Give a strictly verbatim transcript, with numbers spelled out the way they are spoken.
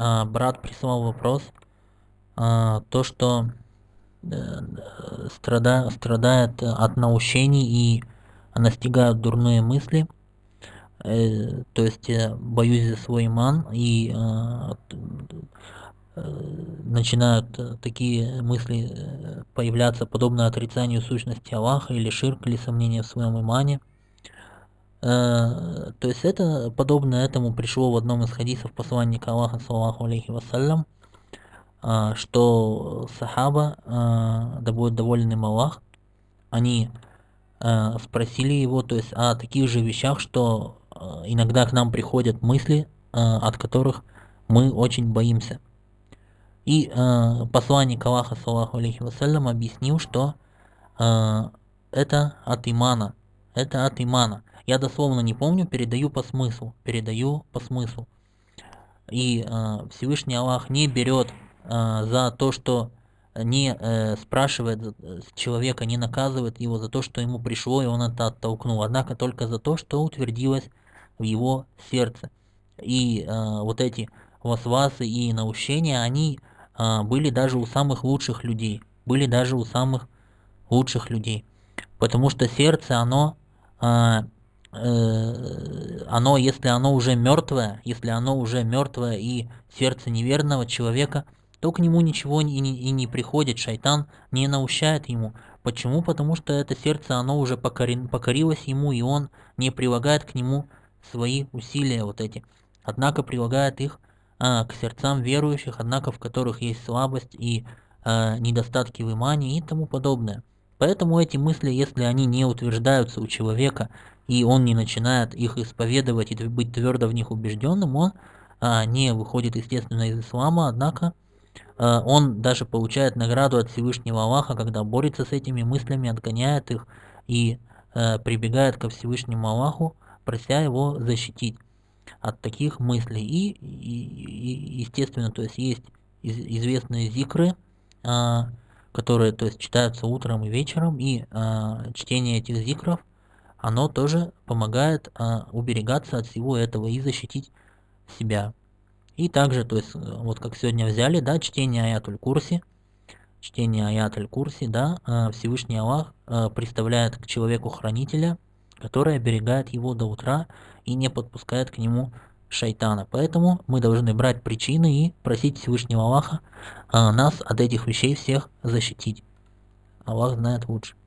а, брат прислал вопрос, а, то, что э, страда, страдает от наущений и настигают дурные мысли, э, то есть э, боюсь за свой иман, и э, э, начинают э, такие мысли э, появляться, подобно отрицанию сущности Аллаха, или ширк, или сомнения в своем имане. Э, то есть это подобно этому пришло в одном из хадисов посланника Аллаха, саллаллаху алейхи вассалям, а, что сахаба, а, да будет доволен им Аллах, они а, спросили его, то есть о таких же вещах, что а, иногда к нам приходят мысли, а, от которых мы очень боимся. И а, посланник Аллаха, саллаллаху алейхи вассалям, объяснил, что а, это от имана, это от имана. Я дословно не помню, передаю по смыслу, передаю по смыслу. И э, Всевышний Аллах не берет э, за то, что не э, спрашивает с человека, не наказывает его за то, что ему пришло, и он это оттолкнул, однако только за то, что утвердилось в его сердце. И э, вот эти васвасы и наущения, они э, были даже у самых лучших людей, были даже у самых лучших людей, потому что сердце, оно э, оно, если оно уже мертвое, если оно уже мертвое и сердце неверного человека, то к нему ничего и не, и не приходит, шайтан не наущает ему. Почему? Потому что это сердце, оно уже покорен, покорилось ему, и он не прилагает к нему свои усилия вот эти. Однако прилагает их а, к сердцам верующих, однако в которых есть слабость и а, недостатки в имане и тому подобное. Поэтому эти мысли, если они не утверждаются у человека, и он не начинает их исповедовать и быть твердо в них убежденным, он а, не выходит, естественно, из ислама, однако а, он даже получает награду от Всевышнего Аллаха, когда борется с этими мыслями, отгоняет их и а, прибегает ко Всевышнему Аллаху, прося его защитить от таких мыслей. И, и, и естественно, то есть есть из, известные зикры, а, которые, то есть, читаются утром и вечером, и а, чтение этих зикров, оно тоже помогает а, уберегаться от всего этого и защитить себя. И также, то есть, вот как сегодня взяли, да, чтение аятуль курси, чтение аятуль курси, да, а, Всевышний Аллах а, представляет к человеку хранителя, который оберегает его до утра и не подпускает к нему шайтана. Поэтому мы должны брать причины и просить Всевышнего Аллаха а, нас от этих вещей всех защитить. Аллах знает лучше.